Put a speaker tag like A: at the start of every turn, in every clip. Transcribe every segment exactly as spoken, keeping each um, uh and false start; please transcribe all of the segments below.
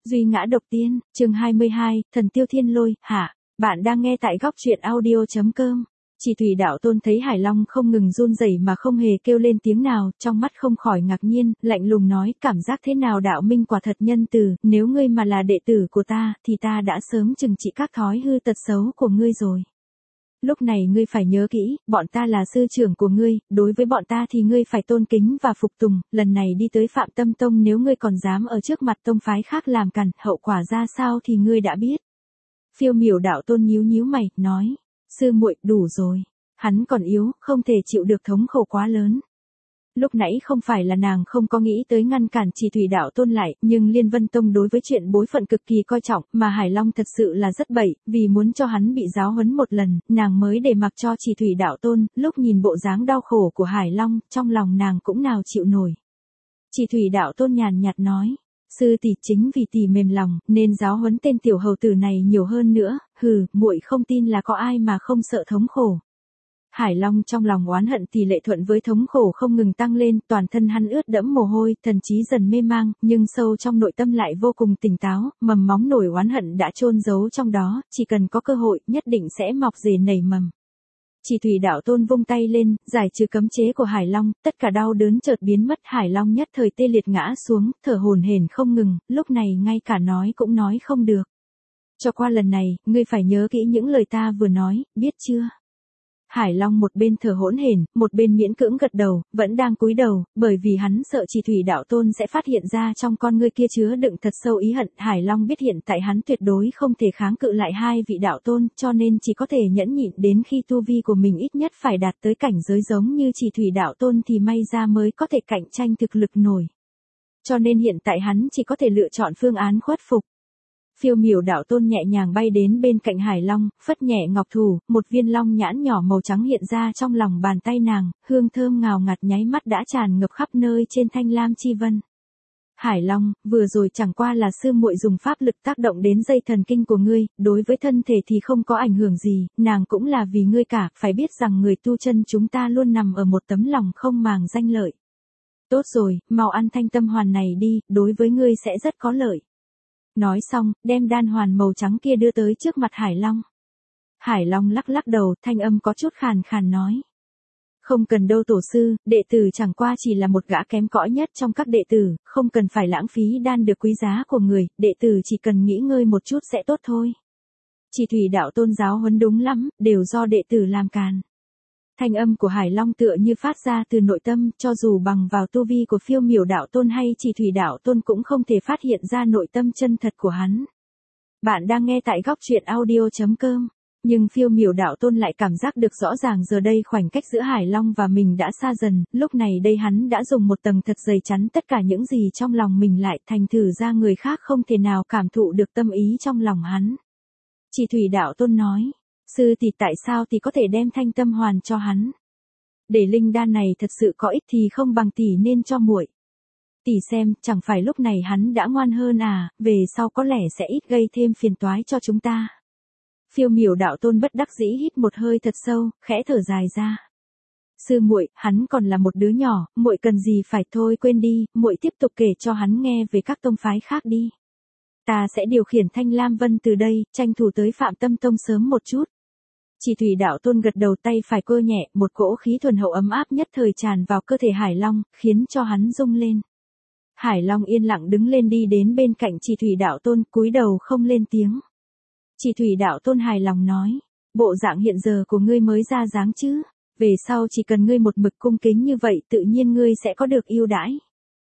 A: Duy ngã độc tiên, chương hai mươi hai, thần tiêu thiên lôi, hạ. Bạn đang nghe tại góc truyện audio chấm com. Chỉ Thủy Đạo Tôn thấy Hải Long không ngừng run rẩy mà không hề kêu lên tiếng nào, trong mắt không khỏi ngạc nhiên, lạnh lùng nói, cảm giác thế nào đạo minh quả thật nhân từ, nếu ngươi mà là đệ tử của ta, thì ta đã sớm trừng trị các thói hư tật xấu của ngươi rồi. Lúc này ngươi phải nhớ kỹ, bọn ta là sư trưởng của ngươi, đối với bọn ta thì ngươi phải tôn kính và phục tùng, lần này đi tới Phạm Tâm Tông nếu ngươi còn dám ở trước mặt tông phái khác làm càn, hậu quả ra sao thì ngươi đã biết. Phiêu Miểu Đạo Tôn nhíu nhíu mày, nói, sư muội, đủ rồi, hắn còn yếu, không thể chịu được thống khổ quá lớn. Lúc nãy không phải là nàng không có nghĩ tới ngăn cản Chỉ Thủy Đạo Tôn lại, nhưng Liên Vân Tông đối với chuyện bối phận cực kỳ coi trọng, mà Hải Long thật sự là rất bậy, vì muốn cho hắn bị giáo huấn một lần, nàng mới để mặc cho Chỉ Thủy Đạo Tôn, lúc nhìn bộ dáng đau khổ của Hải Long, trong lòng nàng cũng nào chịu nổi. Chỉ Thủy Đạo Tôn nhàn nhạt nói, sư tỷ chính vì tỷ mềm lòng, nên giáo huấn tên tiểu hầu tử này nhiều hơn nữa, hừ, muội không tin là có ai mà không sợ thống khổ. Hải Long trong lòng oán hận tỷ lệ thuận với thống khổ không ngừng tăng lên, toàn thân hắn ướt đẫm mồ hôi, thần trí dần mê mang, nhưng sâu trong nội tâm lại vô cùng tỉnh táo, mầm móng nổi oán hận đã chôn giấu trong đó, chỉ cần có cơ hội, nhất định sẽ mọc rễ nảy mầm. Chỉ Thủy Đạo Tôn vung tay lên, giải trừ cấm chế của Hải Long, tất cả đau đớn chợt biến mất, Hải Long nhất thời tê liệt ngã xuống, thở hổn hển không ngừng, lúc này ngay cả nói cũng nói không được. Cho qua lần này, ngươi phải nhớ kỹ những lời ta vừa nói, biết chưa? Hải Long một bên thở hỗn hển, một bên miễn cưỡng gật đầu, vẫn đang cúi đầu, bởi vì hắn sợ Chỉ Thủy Đạo Tôn sẽ phát hiện ra trong con ngươi kia chứa đựng thật sâu ý hận. Hải Long biết hiện tại hắn tuyệt đối không thể kháng cự lại hai vị đạo tôn, cho nên chỉ có thể nhẫn nhịn đến khi tu vi của mình ít nhất phải đạt tới cảnh giới giống như Chỉ Thủy Đạo Tôn thì may ra mới có thể cạnh tranh thực lực nổi. Cho nên hiện tại hắn chỉ có thể lựa chọn phương án khuất phục. Phiêu Miểu Đạo Tôn nhẹ nhàng bay đến bên cạnh Hải Long, phất nhẹ ngọc thủ, một viên long nhãn nhỏ màu trắng hiện ra trong lòng bàn tay nàng, hương thơm ngào ngạt nháy mắt đã tràn ngập khắp nơi trên thanh lam chi vân. Hải Long, vừa rồi chẳng qua là sư muội dùng pháp lực tác động đến dây thần kinh của ngươi, đối với thân thể thì không có ảnh hưởng gì, nàng cũng là vì ngươi cả, phải biết rằng người tu chân chúng ta luôn nằm ở một tấm lòng không màng danh lợi. Tốt rồi, mau ăn thanh tâm hoàn này đi, đối với ngươi sẽ rất có lợi. Nói xong, đem đan hoàn màu trắng kia đưa tới trước mặt Hải Long. Hải Long lắc lắc đầu, thanh âm có chút khàn khàn nói. Không cần đâu tổ sư, đệ tử chẳng qua chỉ là một gã kém cỏi nhất trong các đệ tử, không cần phải lãng phí đan được quý giá của người, đệ tử chỉ cần nghỉ ngơi một chút sẽ tốt thôi. Chỉ Thủy Đạo Tôn giáo huấn đúng lắm, đều do đệ tử làm càn. Thanh âm của Hải Long tựa như phát ra từ nội tâm, cho dù bằng vào tu vi của Phiêu Miểu Đạo Tôn hay Chỉ Thủy Đạo Tôn cũng không thể phát hiện ra nội tâm chân thật của hắn. Bạn đang nghe tại góc truyện audio chấm com, nhưng Phiêu Miểu Đạo Tôn lại cảm giác được rõ ràng giờ đây khoảnh cách giữa Hải Long và mình đã xa dần, lúc này đây hắn đã dùng một tầng thật dày chắn tất cả những gì trong lòng mình lại, thành thử ra người khác không thể nào cảm thụ được tâm ý trong lòng hắn. Chỉ Thủy Đạo Tôn nói. Sư tỷ tại sao thì có thể đem thanh tâm hoàn cho hắn? Để linh đan này thật sự có ích thì không bằng tỷ nên cho muội. Tỷ xem, chẳng phải lúc này hắn đã ngoan hơn à, về sau có lẽ sẽ ít gây thêm phiền toái cho chúng ta. Phiêu Miểu Đạo Tôn bất đắc dĩ hít một hơi thật sâu, khẽ thở dài ra. Sư muội, hắn còn là một đứa nhỏ, muội cần gì phải thôi quên đi, muội tiếp tục kể cho hắn nghe về các tông phái khác đi. Ta sẽ điều khiển Thanh Lam Vân từ đây, tranh thủ tới Phạm Tâm Tông sớm một chút. Chỉ Thủy Đạo Tôn gật đầu, tay phải cơ nhẹ, một cỗ khí thuần hậu ấm áp nhất thời tràn vào cơ thể Hải Long, khiến cho hắn rung lên. Hải Long yên lặng đứng lên đi đến bên cạnh Chỉ Thủy Đạo Tôn, cúi đầu không lên tiếng. Chỉ Thủy Đạo Tôn hài lòng nói, bộ dạng hiện giờ của ngươi mới ra dáng chứ, về sau chỉ cần ngươi một mực cung kính như vậy tự nhiên ngươi sẽ có được ưu đãi.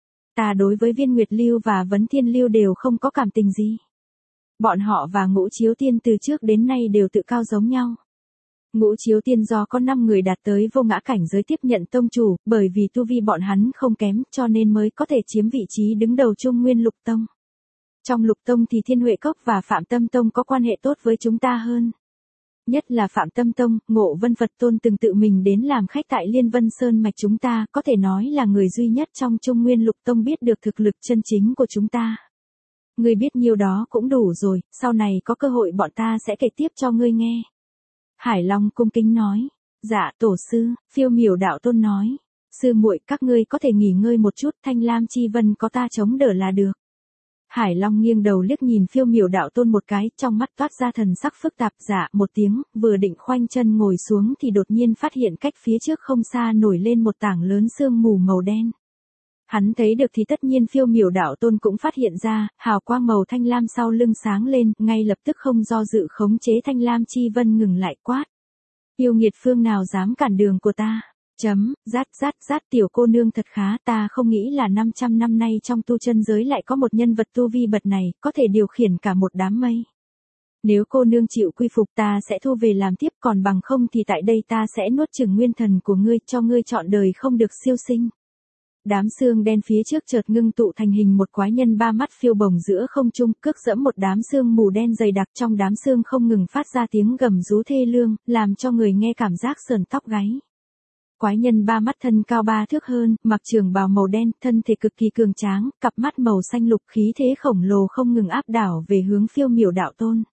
A: Ta đối với Viên Nguyệt Lưu và Vấn Thiên Lưu đều không có cảm tình gì. Bọn họ và Ngũ Chiếu Tiên từ trước đến nay đều tự cao giống nhau. Ngũ Chiếu Tiên do có năm người đạt tới vô ngã cảnh giới tiếp nhận tông chủ, bởi vì tu vi bọn hắn không kém cho nên mới có thể chiếm vị trí đứng đầu Trung Nguyên Lục Tông. Trong Lục Tông thì Thiên Huệ Cốc và Phạm Tâm Tông có quan hệ tốt với chúng ta hơn. Nhất là Phạm Tâm Tông, Ngộ Vân Phật Tôn từng tự mình đến làm khách tại Liên Vân Sơn mạch chúng ta, có thể nói là người duy nhất trong Trung Nguyên Lục Tông biết được thực lực chân chính của chúng ta. Ngươi biết nhiêu đó cũng đủ rồi, sau này có cơ hội bọn ta sẽ kể tiếp cho ngươi nghe. Hải Long cung kính nói, dạ tổ sư. Phiêu Miểu Đạo Tôn nói, sư muội các ngươi có thể nghỉ ngơi một chút, Thanh Lam Chi Vân có ta chống đỡ là được. Hải Long nghiêng đầu liếc nhìn Phiêu Miểu Đạo Tôn một cái, trong mắt toát ra thần sắc phức tạp. Dạ một tiếng, vừa định khoanh chân ngồi xuống thì đột nhiên phát hiện cách phía trước không xa nổi lên một tảng lớn sương mù màu đen. Hắn thấy được thì tất nhiên Phiêu Miểu Đạo Tôn cũng phát hiện ra, hào quang màu thanh lam sau lưng sáng lên, ngay lập tức không do dự khống chế thanh lam chi vân ngừng lại quát. Yêu nghiệt phương nào dám cản đường của ta? Chấm, rát rát rát tiểu cô nương thật khá, ta không nghĩ là năm trăm năm nay trong tu chân giới lại có một nhân vật tu vi bậc này, có thể điều khiển cả một đám mây. Nếu cô nương chịu quy phục ta sẽ thu về làm tiếp, còn bằng không thì tại đây ta sẽ nuốt chửng nguyên thần của ngươi, cho ngươi trọn đời không được siêu sinh. Đám xương đen phía trước chợt ngưng tụ thành hình một quái nhân ba mắt phiêu bồng giữa không trung, cước dẫm một đám xương mù đen dày đặc, trong đám xương không ngừng phát ra tiếng gầm rú thê lương, làm cho người nghe cảm giác sờn tóc gáy. Quái nhân ba mắt thân cao ba thước hơn, mặc trường bào màu đen, thân thể cực kỳ cường tráng, cặp mắt màu xanh lục, khí thế khổng lồ không ngừng áp đảo về hướng Phiêu Miểu Đạo Tôn.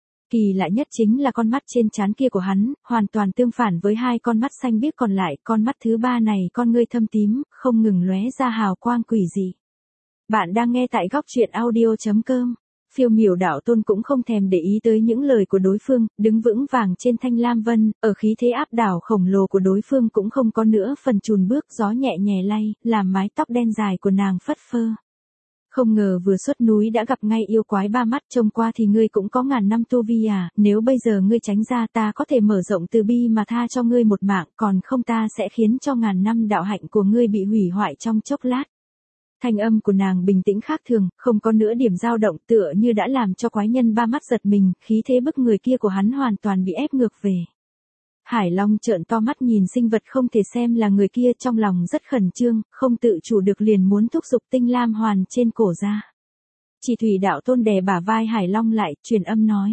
A: Kỳ lạ nhất chính là con mắt trên trán kia của hắn, hoàn toàn tương phản với hai con mắt xanh biếc còn lại, con mắt thứ ba này con ngươi thâm tím, không ngừng lóe ra hào quang quỷ dị. Bạn đang nghe tại góc truyện audio chấm com. Phiêu Miểu Đạo Tôn cũng không thèm để ý tới những lời của đối phương, đứng vững vàng trên thanh lam vân, ở khí thế áp đảo khổng lồ của đối phương cũng không có nữa phần chùn bước, gió nhẹ nhẹ lay, làm mái tóc đen dài của nàng phất phơ. Không ngờ vừa xuất núi đã gặp ngay yêu quái ba mắt, trông qua thì ngươi cũng có ngàn năm tu vi à, nếu bây giờ ngươi tránh ra ta có thể mở rộng từ bi mà tha cho ngươi một mạng, còn không ta sẽ khiến cho ngàn năm đạo hạnh của ngươi bị hủy hoại trong chốc lát. Thanh âm của nàng bình tĩnh khác thường, không có nửa điểm dao động, tựa như đã làm cho quái nhân ba mắt giật mình, khí thế bức người kia của hắn hoàn toàn bị ép ngược về. Hải Long trợn to mắt nhìn sinh vật không thể xem là người kia, trong lòng rất khẩn trương, không tự chủ được liền muốn thúc giục tinh lam hoàn trên cổ ra. Chỉ Thủy Đạo Tôn đè bả vai Hải Long lại, truyền âm nói.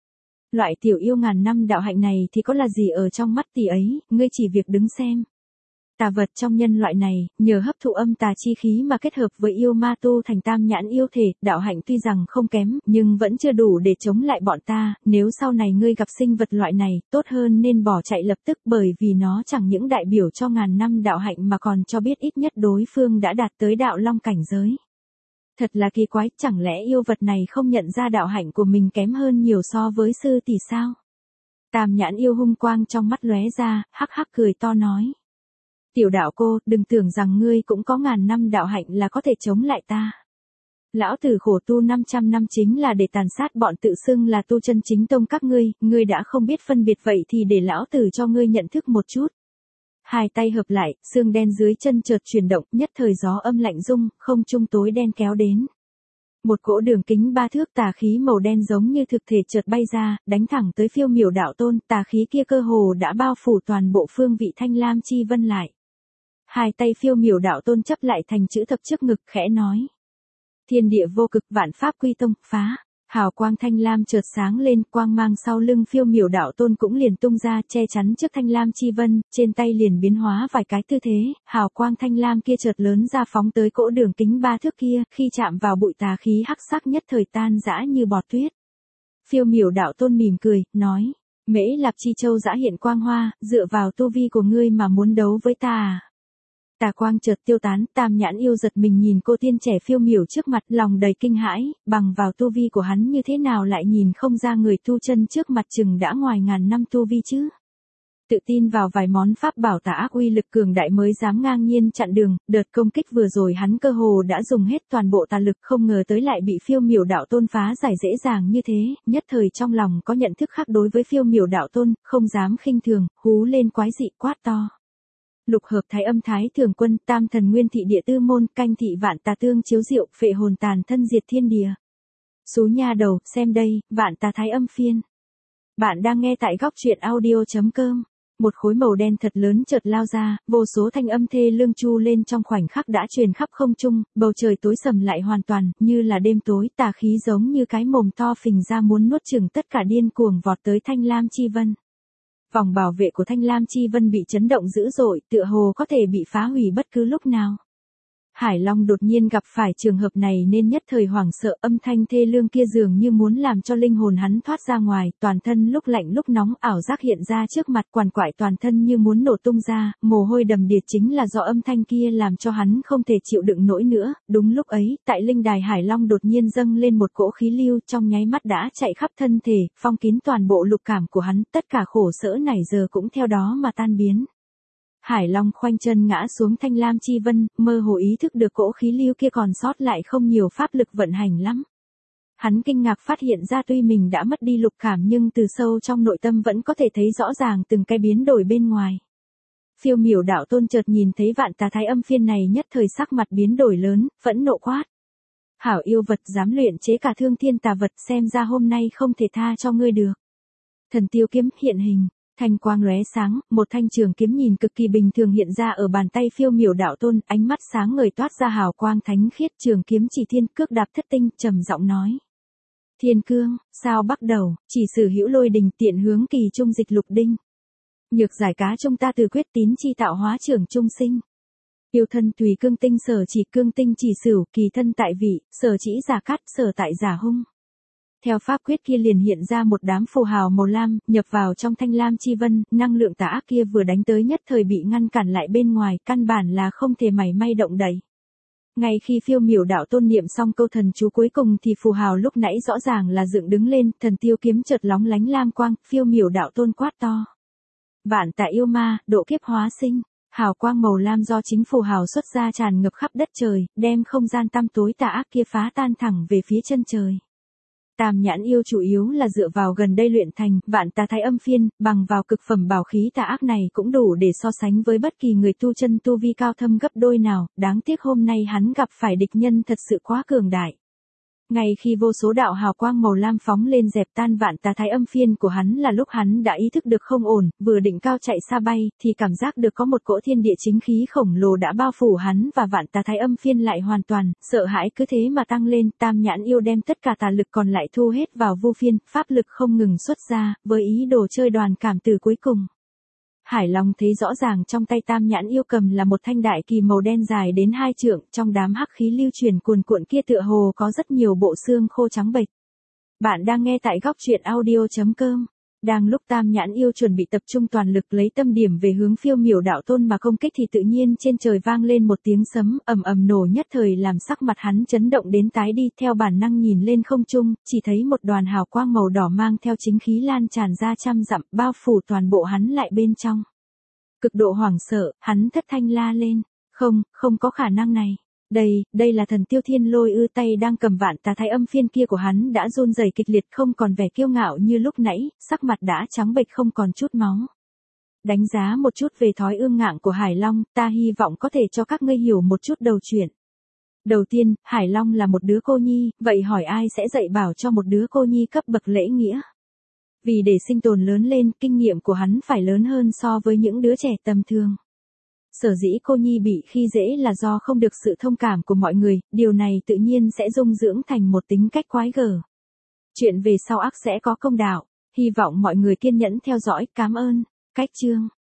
A: Loại tiểu yêu ngàn năm đạo hạnh này thì có là gì ở trong mắt tỷ ấy, ngươi chỉ việc đứng xem. Tà vật trong nhân loại này, nhờ hấp thụ âm tà chi khí mà kết hợp với yêu ma tu thành tam nhãn yêu thể, đạo hạnh tuy rằng không kém, nhưng vẫn chưa đủ để chống lại bọn ta, nếu sau này ngươi gặp sinh vật loại này, tốt hơn nên bỏ chạy lập tức, bởi vì nó chẳng những đại biểu cho ngàn năm đạo hạnh mà còn cho biết ít nhất đối phương đã đạt tới đạo long cảnh giới. Thật là kỳ quái, chẳng lẽ yêu vật này không nhận ra đạo hạnh của mình kém hơn nhiều so với sư tỷ sao? Tam nhãn yêu hung quang trong mắt lóe ra, hắc hắc cười to nói. Tiểu đạo cô, đừng tưởng rằng ngươi cũng có ngàn năm đạo hạnh là có thể chống lại ta. Lão tử khổ tu năm trăm năm chính là để tàn sát bọn tự xưng là tu chân chính tông các ngươi, ngươi đã không biết phân biệt vậy thì để lão tử cho ngươi nhận thức một chút. Hai tay hợp lại, xương đen dưới chân chợt chuyển động, nhất thời gió âm lạnh rung, không trung tối đen kéo đến. Một cỗ đường kính ba thước tà khí màu đen giống như thực thể chợt bay ra, đánh thẳng tới Phiêu Miểu Đạo Tôn, tà khí kia cơ hồ đã bao phủ toàn bộ phương vị thanh lam chi vân lại. Hai tay Phiêu Miểu Đạo Tôn chấp lại thành chữ thập trước ngực, khẽ nói. Thiên địa vô cực, vạn pháp quy tông, phá. Hào quang thanh lam chợt sáng lên, quang mang sau lưng Phiêu Miểu Đạo Tôn cũng liền tung ra, che chắn trước thanh lam chi vân, trên tay liền biến hóa vài cái tư thế, hào quang thanh lam kia chợt lớn ra phóng tới cỗ đường kính ba thước kia, khi chạm vào bụi tà khí hắc sắc nhất thời tan rã như bọt tuyết. Phiêu Miểu Đạo Tôn mỉm cười, nói, Mễ Lạp Chi Châu dã hiện quang hoa, dựa vào tu vi của ngươi mà muốn đấu với ta à? Tà quang chợt tiêu tán, tam nhãn yêu giật mình nhìn cô tiên trẻ phiêu miểu trước mặt, lòng đầy kinh hãi, bằng vào tu vi của hắn như thế nào lại nhìn không ra người tu chân trước mặt chừng đã ngoài ngàn năm tu vi chứ. Tự tin vào vài món pháp bảo tà ác uy lực cường đại mới dám ngang nhiên chặn đường, đợt công kích vừa rồi hắn cơ hồ đã dùng hết toàn bộ tà lực, không ngờ tới lại bị Phiêu Miểu Đạo Tôn phá giải dễ dàng như thế, nhất thời trong lòng có nhận thức khác đối với Phiêu Miểu Đạo Tôn, không dám khinh thường, hú lên quái dị quát to. Lục hợp thái âm thái thường quân, tam thần nguyên thị địa tư môn, canh thị vạn tà tương chiếu diệu, phệ hồn tàn thân diệt thiên địa. Số nha đầu, xem đây, vạn tà thái âm phiên. Bạn đang nghe tại góc truyện audio chấm com. Một khối màu đen thật lớn chợt lao ra, vô số thanh âm thê lương chu lên trong khoảnh khắc đã truyền khắp không trung, bầu trời tối sầm lại hoàn toàn, như là đêm tối, tà khí giống như cái mồm to phình ra muốn nuốt chửng tất cả điên cuồng vọt tới Thanh Lam Chi Vân. Vòng bảo vệ của Thanh Lam Chi Vân bị chấn động dữ dội, tựa hồ có thể bị phá hủy bất cứ lúc nào. Hải Long đột nhiên gặp phải trường hợp này nên nhất thời hoảng sợ, âm thanh thê lương kia dường như muốn làm cho linh hồn hắn thoát ra ngoài, toàn thân lúc lạnh lúc nóng, ảo giác hiện ra trước mặt, quằn quại toàn thân như muốn nổ tung ra, mồ hôi đầm đìa, chính là do âm thanh kia làm cho hắn không thể chịu đựng nổi nữa. Đúng lúc ấy, tại linh đài Hải Long đột nhiên dâng lên một cỗ khí lưu, trong nháy mắt đã chạy khắp thân thể, phong kín toàn bộ lục cảm của hắn, tất cả khổ sở này giờ cũng theo đó mà tan biến. Hải Long khoanh chân ngã xuống thanh lam chi vân, mơ hồ ý thức được cỗ khí lưu kia còn sót lại không nhiều pháp lực vận hành lắm. Hắn kinh ngạc phát hiện ra tuy mình đã mất đi lục cảm nhưng từ sâu trong nội tâm vẫn có thể thấy rõ ràng từng cái biến đổi bên ngoài. Phiêu Miểu đạo tôn chợt nhìn thấy Vạn Tà Thái Âm Phiên này nhất thời sắc mặt biến đổi lớn, phẫn nộ quát. Hảo yêu vật dám luyện chế cả thương thiên tà vật, xem ra hôm nay không thể tha cho ngươi được. Thần tiêu kiếm hiện hình. Thanh quang lóe sáng, một thanh trường kiếm nhìn cực kỳ bình thường hiện ra ở bàn tay Phiêu Miểu đạo tôn, ánh mắt sáng ngời toát ra hào quang thánh khiết, trường kiếm chỉ thiên cước đạp thất tinh, trầm giọng nói. Thiên cương, sao bắt đầu, chỉ sử hữu lôi đình tiện hướng kỳ trung dịch lục đinh. Nhược giải cá trung ta từ quyết tín chi tạo hóa trưởng trung sinh. Yêu thân tùy cương tinh sở chỉ cương tinh chỉ sửu, kỳ thân tại vị, sở chỉ giả cát, sở tại giả hung. Theo pháp quyết kia liền hiện ra một đám phù hào màu lam, nhập vào trong thanh lam chi vân, năng lượng tà ác kia vừa đánh tới nhất thời bị ngăn cản lại bên ngoài, căn bản là không thể mảy may động đậy. Ngay khi Phiêu Miểu đạo tôn niệm xong câu thần chú cuối cùng thì phù hào lúc nãy rõ ràng là dựng đứng lên, thần tiêu kiếm chợt lóng lánh lam quang, Phiêu Miểu đạo tôn quát to. Vạn Tà yêu ma, độ kiếp hóa sinh. Hào quang màu lam do chính phù hào xuất ra tràn ngập khắp đất trời, đem không gian tăm tối tà ác kia phá tan thẳng về phía chân trời. Tam nhãn yêu chủ yếu là dựa vào gần đây luyện thành, Vạn Tà Thái Âm Phiên, bằng vào cực phẩm bảo khí tà ác này cũng đủ để so sánh với bất kỳ người tu chân tu vi cao thâm gấp đôi nào, đáng tiếc hôm nay hắn gặp phải địch nhân thật sự quá cường đại. Ngay khi vô số đạo hào quang màu lam phóng lên dẹp tan Vạn Tà Thái Âm Phiên của hắn là lúc hắn đã ý thức được không ổn, vừa định cao chạy xa bay, thì cảm giác được có một cỗ thiên địa chính khí khổng lồ đã bao phủ hắn và Vạn Tà Thái Âm Phiên lại hoàn toàn, sợ hãi cứ thế mà tăng lên, Tam nhãn yêu đem tất cả tà lực còn lại thu hết vào vu phiên, pháp lực không ngừng xuất ra, với ý đồ chơi đoàn cảm tử cuối cùng. Hải Long thấy rõ ràng trong tay Tam nhãn yêu cầm là một thanh đại kỳ màu đen dài đến hai trượng, trong đám hắc khí lưu truyền cuồn cuộn kia tựa hồ có rất nhiều bộ xương khô trắng bệch. Bạn đang nghe tại góc truyện audio chấm com. Đang lúc Tam nhãn yêu chuẩn bị tập trung toàn lực lấy tâm điểm về hướng Phiêu Miểu đạo tôn mà công kích thì tự nhiên trên trời vang lên một tiếng sấm ầm ầm nổ nhất thời làm sắc mặt hắn chấn động đến tái đi, theo bản năng nhìn lên không trung, chỉ thấy một đoàn hào quang màu đỏ mang theo chính khí lan tràn ra trăm dặm, bao phủ toàn bộ hắn lại bên trong. Cực độ hoảng sợ, hắn thất thanh la lên, không, không có khả năng này. Đây, đây là thần tiêu thiên lôi ư, tay đang cầm Vạn Tà Thái Âm Phiên kia của hắn đã run rẩy kịch liệt, không còn vẻ kiêu ngạo như lúc nãy, sắc mặt đã trắng bệch không còn chút máu. Đánh giá một chút về thói ương ngạnh của Hải Long, ta hy vọng có thể cho các ngươi hiểu một chút đầu chuyện. Đầu tiên, Hải Long là một đứa cô nhi, vậy hỏi ai sẽ dạy bảo cho một đứa cô nhi cấp bậc lễ nghĩa? Vì để sinh tồn lớn lên, kinh nghiệm của hắn phải lớn hơn so với những đứa trẻ tầm thường. Sở dĩ cô nhi bị khi dễ là do không được sự thông cảm của mọi người, điều này tự nhiên sẽ dung dưỡng thành một tính cách quái gở. Chuyện về sau ắt sẽ có công đạo, hy vọng mọi người kiên nhẫn theo dõi, cảm ơn. Cách chương